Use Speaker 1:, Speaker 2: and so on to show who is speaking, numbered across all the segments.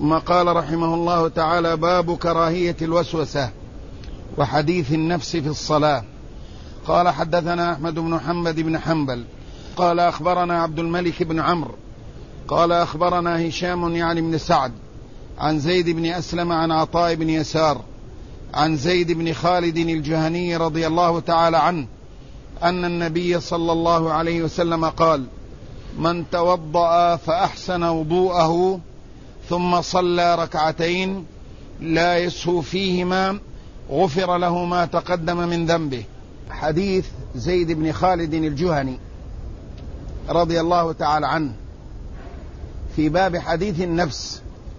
Speaker 1: ثم قال رحمه الله تعالى: باب كراهية الوسوسة وحديث النفس في الصلاة. قال: حدثنا أحمد بن محمد بن حنبل قال: أخبرنا عبد الملك بن عمرو قال: أخبرنا هشام يعني بن سعد عن زيد بن أسلم عن عطاء بن يسار عن زيد بن خالد الجهني رضي الله تعالى عنه أن النبي صلى الله عليه وسلم قال: من توضأ فأحسن وضوءه ثم صلى ركعتين لا يسهو فيهما غفر له ما تقدم من ذنبه. حديث زيد بن خالد الجهني رضي الله تعالى عنه في باب حديث النفس.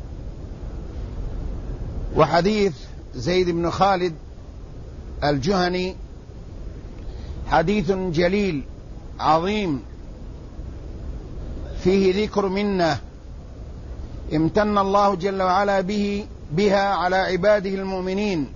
Speaker 1: وحديث زيد بن خالد الجهني حديث جليل عظيم فيه ذكر منة امتن الله جل وعلا بها على عباده المؤمنين،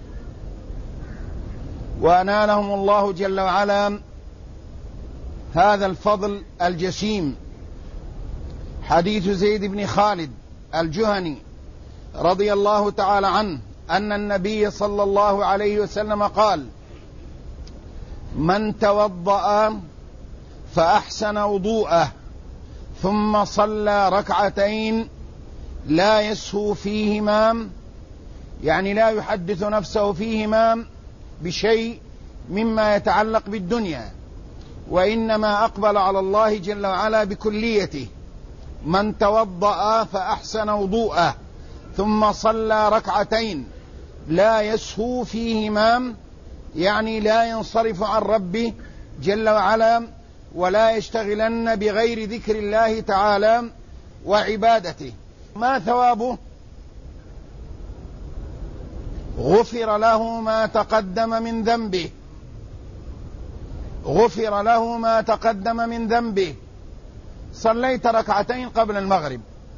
Speaker 1: وأنالهم الله جل وعلا هذا الفضل الجسيم. حديث زيد بن خالد الجهني رضي الله تعالى عنه أن النبي صلى الله عليه وسلم قال: من توضأ فأحسن وضوءه ثم صلى ركعتين لا يسهو فيهما، يعني لا يحدث نفسه فيهما بشيء مما يتعلق بالدنيا، وإنما أقبل على الله جل وعلا بكليته. من توضأ فأحسن وضوءه ثم صلى ركعتين لا يسهو فيهما، يعني لا ينصرف عن ربه جل وعلا ولا يشتغلن بغير ذكر الله تعالى وعبادته. ما ثوابه؟ غفر له ما تقدم من ذنبه. غفر له ما تقدم من ذنبه. صليت ركعتين قبل المغرب،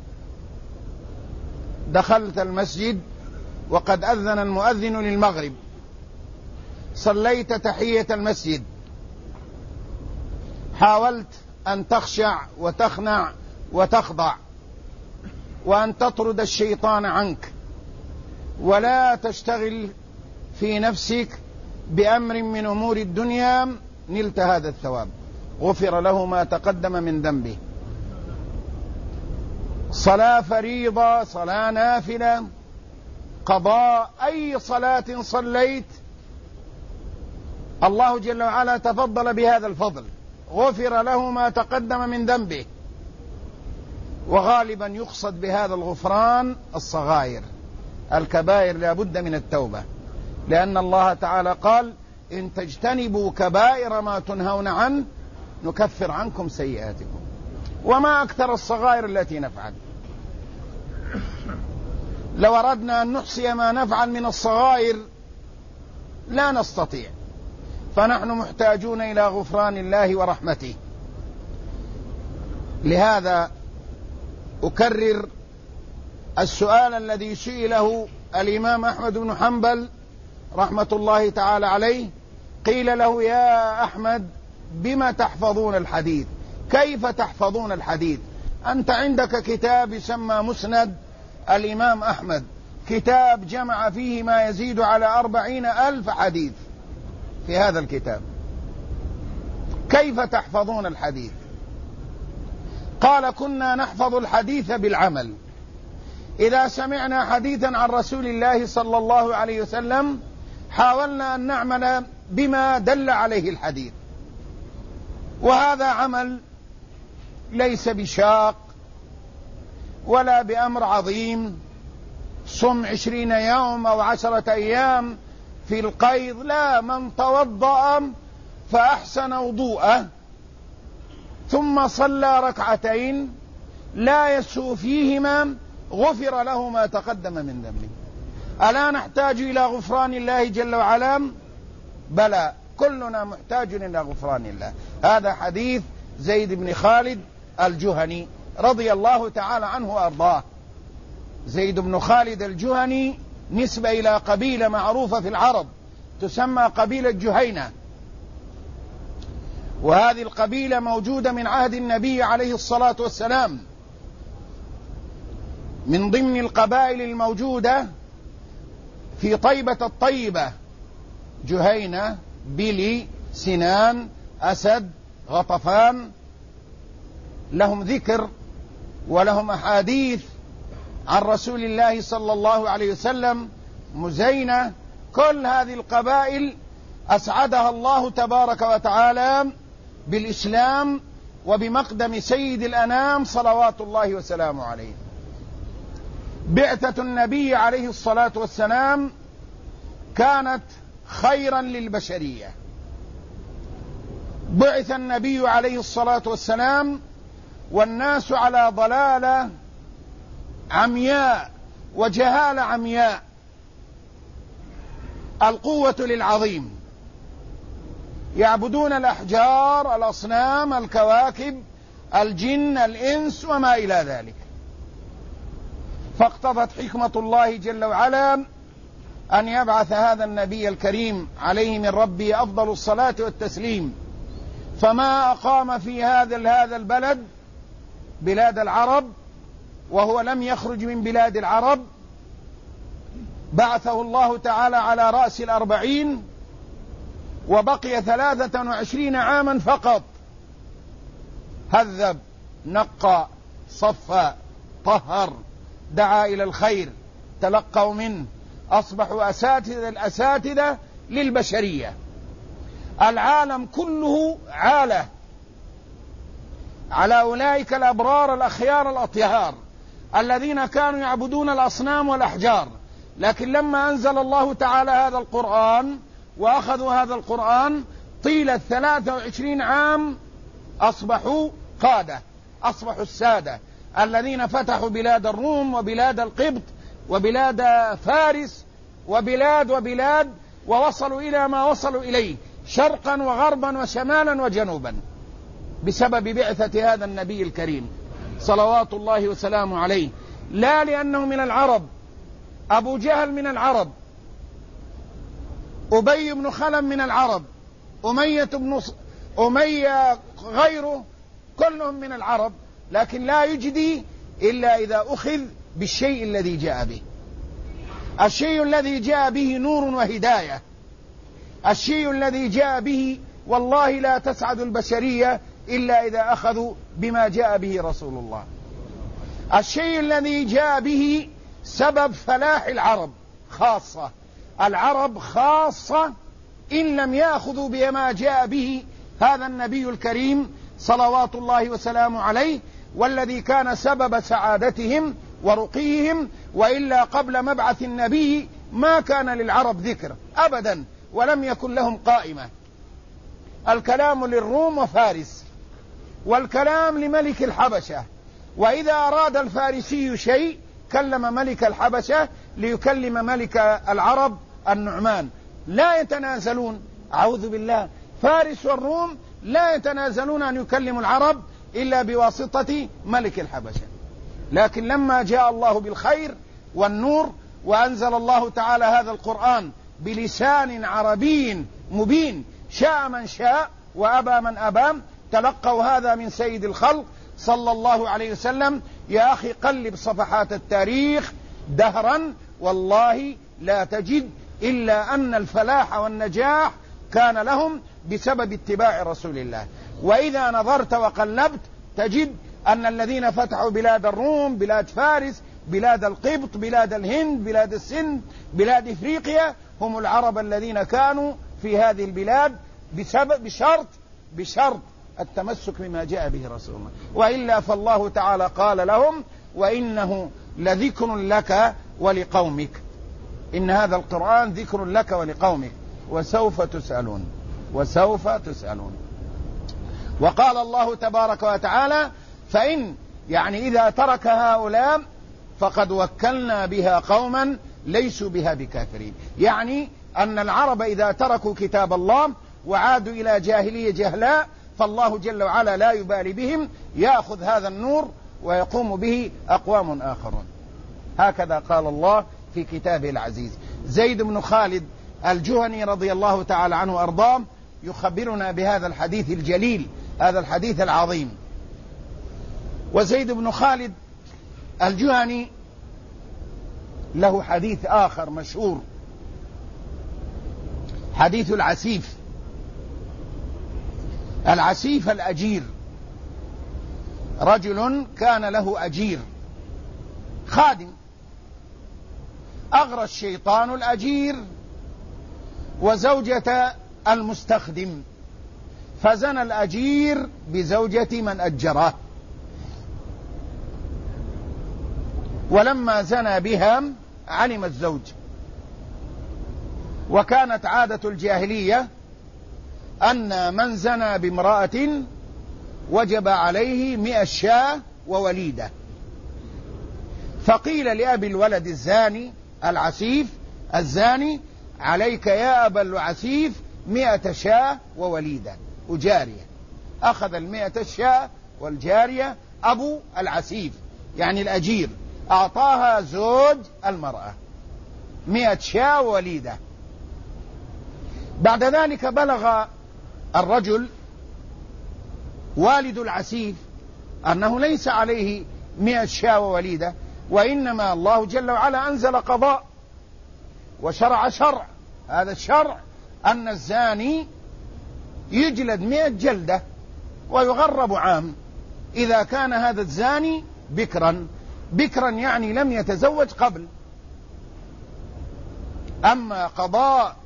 Speaker 1: دخلت المسجد وقد أذن المؤذن للمغرب، صليت تحية المسجد، حاولت أن تخشع وتخنع وتخضع وأن تطرد الشيطان عنك ولا تشتغل في نفسك بأمر من أمور الدنيا، نلت هذا الثواب. غفر له ما تقدم من ذنبه. صلاة فريضة، صلاة نافلة، قضاء أي صلاة صليت، الله جل وعلا تفضل بهذا الفضل، غفر له ما تقدم من ذنبه. وغالبا يقصد بهذا الغفران الصغائر، الكبائر لا بد من التوبة، لأن الله تعالى قال: إن تجتنبوا كبائر ما تنهون عنه نكفر عنكم سيئاتكم. وما أكثر الصغائر التي نفعل. لو أردنا أن نحصي ما نفعل من الصغائر لا نستطيع، فنحن محتاجون إلى غفران الله ورحمته. لهذا أكرر السؤال الذي سئله الإمام أحمد بن حنبل رحمة الله تعالى عليه. قيل له: يا أحمد، بما تحفظون الحديث؟ كيف تحفظون الحديث؟ أنت عندك كتاب يسمى مسند الإمام أحمد، كتاب جمع فيه ما يزيد على 40,000 حديث في هذا الكتاب، كيف تحفظون الحديث؟ قال: كنا نحفظ الحديث بالعمل. إذا سمعنا حديثا عن رسول الله صلى الله عليه وسلم حاولنا أن نعمل بما دل عليه الحديث، وهذا عمل ليس بشاق ولا بأمر عظيم. صم 20 يوم أو 10 أيام في القيض، لا. من توضأ فأحسن وضوءه ثم صلى ركعتين لا يسهو فيهما غفر له ما تقدم من ذنبه. ألا نحتاج إلى غفران الله جل وعلا؟ بلى، كلنا محتاج إلى غفران الله. هذا حديث زيد بن خالد الجهني رضي الله تعالى عنه وأرضاه. زيد بن خالد الجهني نسبة إلى قبيلة معروفة في العرب تسمى قبيلة جهينة، وهذه القبيلة موجودة من عهد النبي عليه الصلاة والسلام، من ضمن القبائل الموجودة في طيبة الطيبة: جهينة، بلي، سنان، أسد، غطفان. لهم ذكر ولهم أحاديث عن رسول الله صلى الله عليه وسلم. مزينة. كل هذه القبائل أسعدها الله تبارك وتعالى بالإسلام وبمقدم سيد الأنام صلوات الله وسلامه عليه. بعثة النبي عليه الصلاة والسلام كانت خيرا للبشرية. بعث النبي عليه الصلاة والسلام والناس على ضلالة عمياء وجهالة عمياء. القوة للعظيم، يعبدون الأحجار، الأصنام، الكواكب، الجن، الإنس وما إلى ذلك. فاقتضت حكمة الله جل وعلا أن يبعث هذا النبي الكريم عليه من ربه أفضل الصلاة والتسليم. فما أقام في هذا البلد، بلاد العرب، وهو لم يخرج من بلاد العرب، بعثه الله تعالى على رأس 40 وبقي 23 عاما فقط. هذب، نقى، صفى، طهر، دعا إلى الخير، تلقوا منه، أصبحوا الأساتذة للبشرية. العالم كله عاله على أولئك الأبرار الأخيار الأطهار الذين كانوا يعبدون الأصنام والأحجار. لكن لما أنزل الله تعالى هذا القرآن وأخذوا هذا القرآن طيلة 23 عام أصبحوا قادة، أصبحوا السادة الذين فتحوا بلاد الروم وبلاد القبط وبلاد فارس وبلاد ووصلوا إلى ما وصلوا إليه شرقا وغربا وشمالا وجنوبا بسبب بعثة هذا النبي الكريم صلوات الله وسلامه عليه. لا لأنه من العرب، أبو جهل من العرب، أبي بن خلف من العرب، أمية غيره، كلهم من العرب، لكن لا يجدي إلا إذا أخذ بالشيء الذي جاء به. الشيء الذي جاء به نور وهداية، الشيء الذي جاء به والله لا تسعد البشرية إلا إذا أخذوا بما جاء به رسول الله. الشيء الذي جاء به سبب فلاح العرب خاصة، العرب خاصة إن لم يأخذوا بما جاء به هذا النبي الكريم صلوات الله وسلامه عليه، والذي كان سبب سعادتهم ورقيهم. وإلا قبل مبعث النبي ما كان للعرب ذكر أبدا، ولم يكن لهم قائمة. الكلام للروم وفارس، والكلام لملك الحبشة، وإذا أراد الفارسي شيء كلم ملك الحبشة ليكلم ملك العرب النعمان. لا يتنازلون، أعوذ بالله، فارس والروم لا يتنازلون أن يكلموا العرب إلا بواسطة ملك الحبشة. لكن لما جاء الله بالخير والنور وأنزل الله تعالى هذا القرآن بلسان عربي مبين، شاء من شاء وأبى من أبى، تلقوا هذا من سيد الخلق صلى الله عليه وسلم. يا أخي قلب صفحات التاريخ دهرا، والله لا تجد إلا أن الفلاح والنجاح كان لهم بسبب اتباع رسول الله. وإذا نظرت وقلبت تجد أن الذين فتحوا بلاد الروم، بلاد فارس، بلاد القبط، بلاد الهند، بلاد السند، بلاد إفريقيا، هم العرب الذين كانوا في هذه البلاد بشرط التمسك بما جاء به رسول الله. وإلا فالله تعالى قال لهم: وإنه لذكر لك ولقومك، إن هذا القرآن ذكر لك ولقومك وسوف تسألون، وسوف تسألون. وقال الله تبارك وتعالى: فإن يعني إذا ترك هؤلاء فقد وكلنا بها قوما ليسوا بها بكافرين. يعني أن العرب إذا تركوا كتاب الله وعادوا إلى جاهلية جهلاء فالله جل وعلا لا يبالي بهم، يأخذ هذا النور ويقوم به أقوام آخرون. هكذا قال الله في كتابه العزيز. زيد بن خالد الجهني رضي الله تعالى عنه وأرضاه يخبرنا بهذا الحديث الجليل، هذا الحديث العظيم. وزيد بن خالد الجهني له حديث آخر مشهور، حديث العسيف. العسيف الأجير، رجل كان له أجير خادم، أغرى الشيطان الأجير وزوجة المستخدم، فزنى الأجير بزوجة من أجره، ولما زنى بها علم الزوج. وكانت عادة الجاهلية أن من زنى بامرأة وجب عليه 100 شاة ووليدة، فقيل لأبي الولد الزاني العسيف الزاني: عليك يا أبا العسيف 100 شاة ووليدة وجارية. أخذ 100 شاة والجارية أبو العسيف يعني الأجير، أعطاها زوج المرأة 100 شاة ووليدة. بعد ذلك بلغ الرجل والد العسيف أنه ليس عليه 100 شاة ووليدة، وإنما الله جل وعلا أنزل قضاء وشرع شرع. هذا الشرع أن الزاني يجلد 100 جلدة ويغرب عام إذا كان هذا الزاني بكرا يعني لم يتزوج قبل. أما قضاء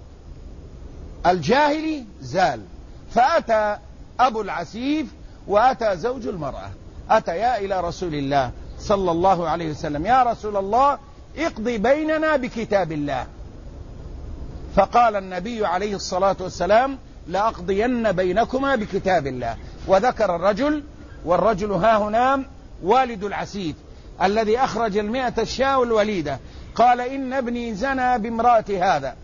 Speaker 1: الجاهلي زال، فأتى أبو العسيف وأتى زوج المرأة، أتيا إلى رسول الله صلى الله عليه وسلم: يا رسول الله اقضي بيننا بكتاب الله. فقال النبي عليه الصلاة والسلام: لأقضين بينكما بكتاب الله. وذكر الرجل، والرجل ها هنا والد العسيف الذي أخرج 100 شاة والوليدة، قال: إن ابني زنى بامرأة هذا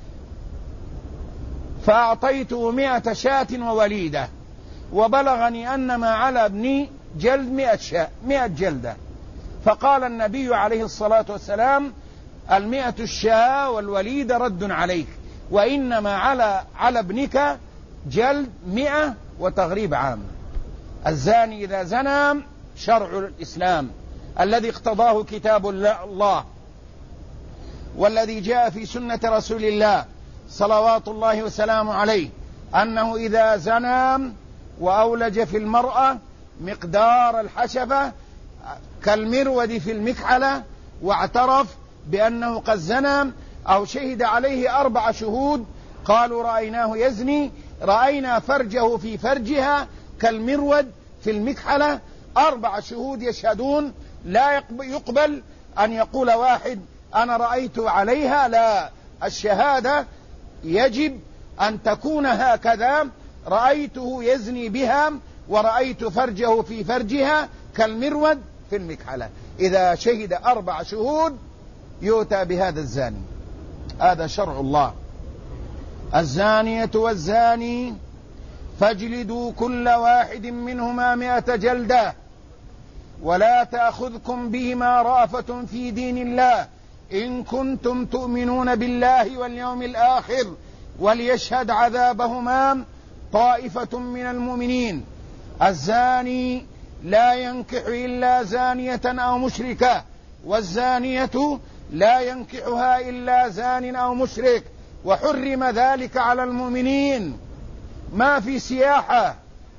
Speaker 1: فأعطيته 100 شاة ووليدة، وبلغني أن ما على ابني جلد 100 جلدة. فقال النبي عليه الصلاة والسلام: 100 الشاة والوليدة رد عليك، وإنما على ابنك جلد 100 وتغريب عام. الزاني إذا زنى شرع الإسلام الذي اقتضاه كتاب الله والذي جاء في سنة رسول الله صلوات الله وسلامه عليه أنه إذا زنى وأولج في المرأة مقدار الحشفة كالمرود في المكحلة واعترف بأنه قد زنى أو شهد عليه 4 شهود قالوا رأيناه يزني، رأينا فرجه في فرجها كالمرود في المكحلة، 4 شهود يشهدون، لا يقبل أن يقول واحد أنا رأيت عليها، لا، الشهادة يجب أن تكون هكذا: رأيته يزني بها ورأيت فرجه في فرجها كالمرود في المكحلة. إذا شهد 4 شهود يؤتى بهذا الزاني. هذا شرع الله. الزانية والزاني فاجلدوا كل واحد منهما 100 جلدة ولا تأخذكم بهما رأفة في دين الله إن كنتم تؤمنون بالله واليوم الآخر وليشهد عذابهما طائفة من المؤمنين. الزاني لا ينكح إلا زانية أو مشركة، والزانية لا ينكحها إلا زان أو مشرك، وحرم ذلك على المؤمنين. ما في سياحة،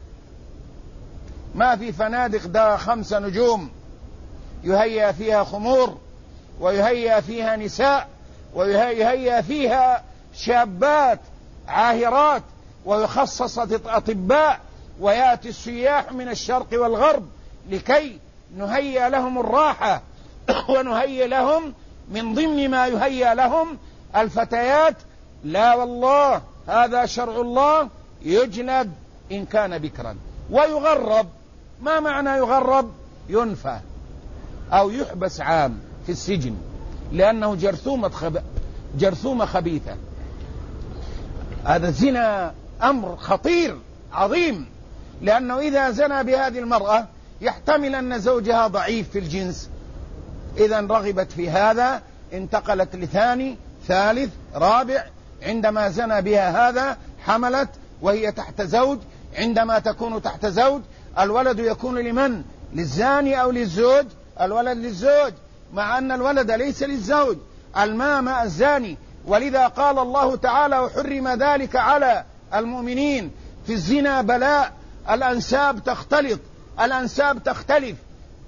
Speaker 1: ما في فنادق دا 5 نجوم يهيأ فيها خمور ويهيأ فيها نساء ويهيأ فيها شابات عاهرات ويخصص أطباء، ويأتي السياح من الشرق والغرب لكي نهيئ لهم الراحة ونهيئ لهم من ضمن ما يهيئ لهم الفتيات. لا والله، هذا شرع الله، يجلد إن كان بكرا ويغرب. ما معنى يغرب؟ ينفى أو يحبس عام في السجن، لأنه جرثومة خبيثة. هذا الزنا أمر خطير عظيم، لأنه إذا زنى بهذه المرأة يحتمل أن زوجها ضعيف في الجنس، إذا رغبت في هذا انتقلت لثاني ثالث رابع، عندما زنى بها هذا حملت وهي تحت زوج، عندما تكون تحت زوج الولد يكون لمن؟ للزاني أو للزوج؟ الولد للزوج، مع أن الولد ليس للزوج. الماء ماء الزاني، ولذا قال الله تعالى وحرم ذلك على المؤمنين. في الزنا بلاء، الأنساب تختلط، الأنساب تختلف،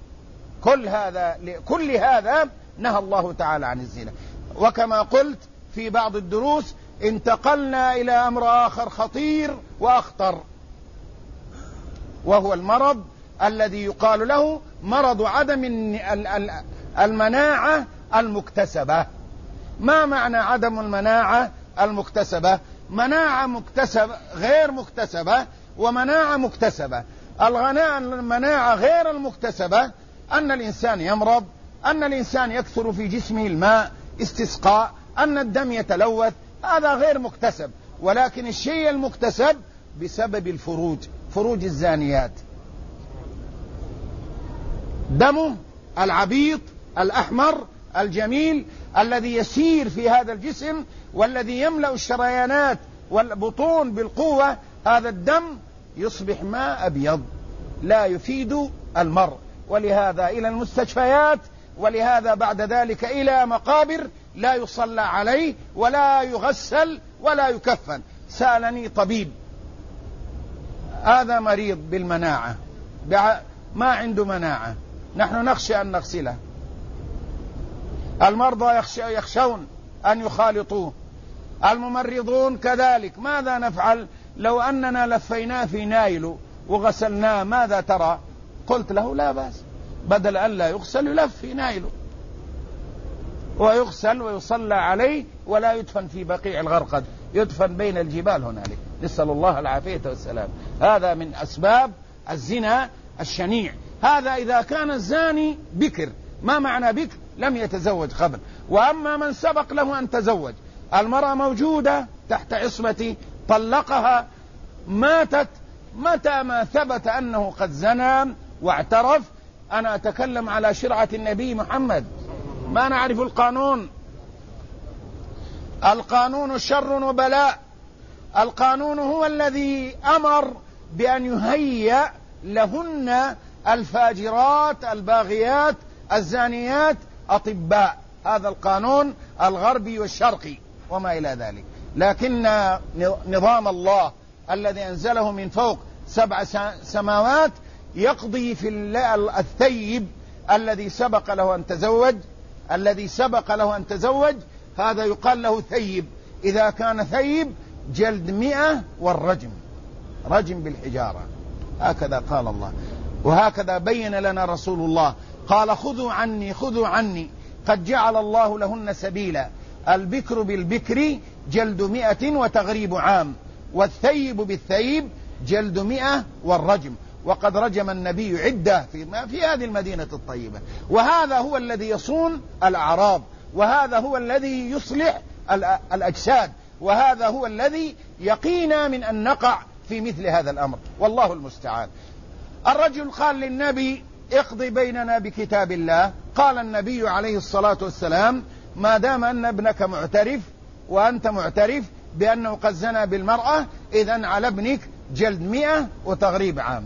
Speaker 1: كل هذا نهى الله تعالى عن الزنا. وكما قلت في بعض الدروس انتقلنا إلى أمر آخر خطير وأخطر، وهو المرض الذي يقال له مرض عدم المناعة المكتسبة. ما معنى عدم المناعة المكتسبة؟ مناعة مكتسبة غير مكتسبة ومناعة مكتسبة. المناعة غير المكتسبة أن الإنسان يمرض، أن الإنسان يكثر في جسمه الماء، استسقاء، أن الدم يتلوث، هذا غير مكتسب. ولكن الشيء المكتسب بسبب الفروج، فروج الزانيات، دمه العبيط الأحمر الجميل الذي يسير في هذا الجسم والذي يملأ الشريانات والبطون بالقوة، هذا الدم يصبح ماء أبيض لا يفيد المرء، ولهذا إلى المستشفيات، ولهذا بعد ذلك إلى مقابر لا يصلى عليه ولا يغسل ولا يكفن. سألني طبيب هذا مريض بالمناعة، ما عنده مناعة، نحن نخشى أن نغسله، المرضى يخشون أن يخالطوه، الممرضون كذلك، ماذا نفعل لو أننا لفيناه في نايل وغسلناه؟ ماذا ترى؟ قلت له لا بأس، بدل أن لا يغسل يلف في نايل ويغسل ويصلى عليه ولا يدفن في بقيع الغرقد، يدفن بين الجبال هنالك، نسأل الله العافية والسلام. هذا من أسباب الزنا الشنيع. هذا إذا كان الزاني بكر. ما معنى بكر؟ لم يتزوج قبل. وأما من سبق له أن تزوج، المرأة موجودة تحت عصمتي، طلقها، ماتت، متى ما ثبت أنه قد زنى واعترف، أنا أتكلم على شرعة النبي محمد، ما نعرف القانون. القانون شر وبلاء. القانون هو الذي أمر بأن يهيأ لهن الفاجرات الباغيات الزانيات أطباء. هذا القانون الغربي والشرقي وما إلى ذلك. لكن نظام الله الذي أنزله من فوق 7 سماوات يقضي في الثيب الذي سبق له أن تزوج، هذا يقال له ثيب. إذا كان ثيب جلد 100 والرجم، رجم بالحجارة. هكذا قال الله، وهكذا بين لنا رسول الله، قال خذوا عني قد جعل الله لهن سبيلا، البكر بالبكر جلد 100 وتغريب عام، والثيب بالثيب جلد 100 والرجم. وقد رجم النبي عدة في هذه المدينة الطيبة. وهذا هو الذي يصون الأعراض، وهذا هو الذي يصلح الأجساد، وهذا هو الذي يقينا من أن نقع في مثل هذا الأمر، والله المستعان. الرجل قال للنبي اقضي بيننا بكتاب الله. قال النبي عليه الصلاة والسلام ما دام أن ابنك معترف وأنت معترف بأنه قد زنى بالمرأة، إذن على ابنك جلد 100 وتغريب عام.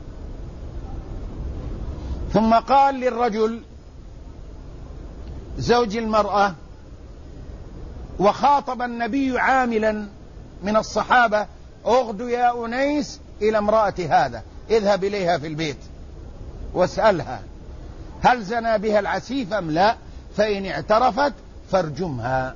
Speaker 1: ثم قال للرجل زوج المرأة، وخاطب النبي عاملا من الصحابة، اغدو يا أنيس إلى امرأة هذا، اذهب إليها في البيت واسألها هل زنى بها العسيف أم لا، فإن اعترفت فارجمها.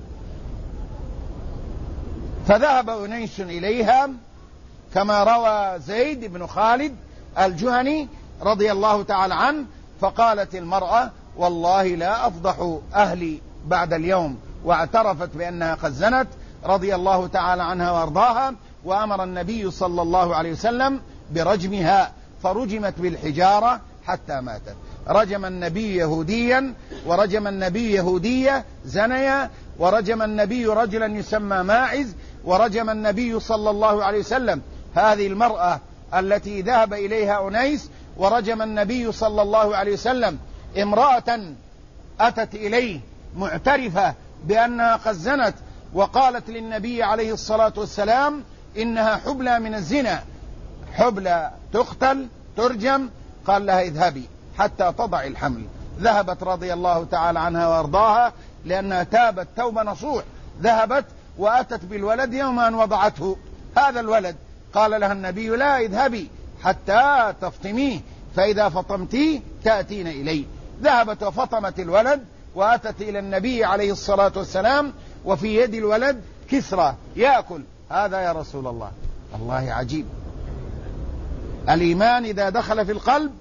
Speaker 1: فذهب أنيس إليها كما روى زيد بن خالد الجهني رضي الله تعالى عنه. فقالت المرأة والله لا أفضح أهلي بعد اليوم، واعترفت بأنها قد زنت رضي الله تعالى عنها وارضاها. وأمر النبي صلى الله عليه وسلم برجمها، فرجمت بالحجارة حتى ماتت. رجم النبي يهوديا ورجم النبي يهودية زنيا، ورجم النبي رجلا يسمى ماعز، ورجم النبي صلى الله عليه وسلم هذه المرأة التي ذهب إليها أنيس، ورجم النبي صلى الله عليه وسلم امرأة أتت إليه معترفة بأنها قد زنت، وقالت للنبي عليه الصلاة والسلام إنها حبلى من الزنا، حبلى تقتل ترجم. قال لها اذهبي حتى تضع الحمل. ذهبت رضي الله تعالى عنها وأرضاها لأنها تابت توبة نصوح، ذهبت وأتت بالولد يوم أن وضعته هذا الولد، قال لها النبي لا اذهبي حتى تفطميه، فإذا فطمتيه تأتين إلي. ذهبت وفطمت الولد وأتت إلى النبي عليه الصلاة والسلام، وفي يد الولد كسرى يأكل. هذا يا رسول الله. الله عجيب، الإيمان إذا دخل في القلب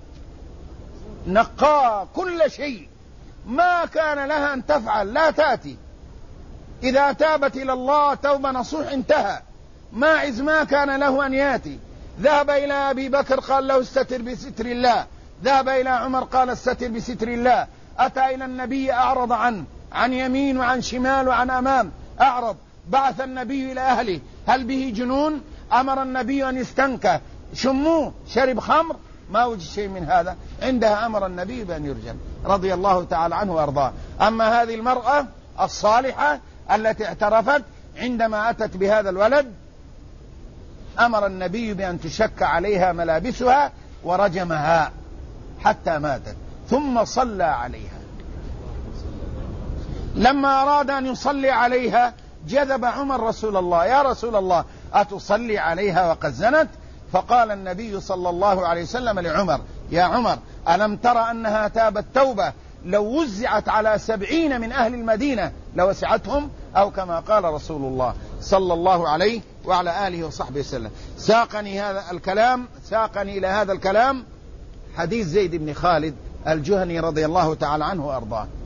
Speaker 1: نقى كل شيء، ما كان لها أن تفعل لا تأتي. إذا تابت إلى الله توبة نصوح انتهى. ماعز ما كان له أن يأتي، ذهب إلى أبي بكر قال له استتر بستر الله، ذهب إلى عمر قال استتر بستر الله، أتى إلى النبي أعرض عن يمين وعن شمال وعن أمام، أعرض. بعث النبي إلى أهله، هل به جنون؟ أمر النبي أن يستنكى، شموه، شرب خمر، ما وجد شيء من هذا. عندها أمر النبي بأن يرجم رضي الله تعالى عنه وأرضاه. أما هذه المرأة الصالحة التي اعترفت عندما أتت بهذا الولد، أمر النبي بأن تشك عليها ملابسها ورجمها حتى ماتت، ثم صلى عليها. لما أراد أن يصلي عليها جذب عمر رسول الله، يا رسول الله أتصلي عليها وقد زنت؟ فقال النبي صلى الله عليه وسلم لعمر: يا عمر، ألم ترى أنها تابت توبة لو وزعت على 70 من أهل المدينة لوسعتهم؟ أو كما قال رسول الله صلى الله عليه وعلى آله وصحبه وسلم. ساقني إلى هذا الكلام حديث زيد بن خالد الجهني رضي الله تعالى عنه وأرضاه.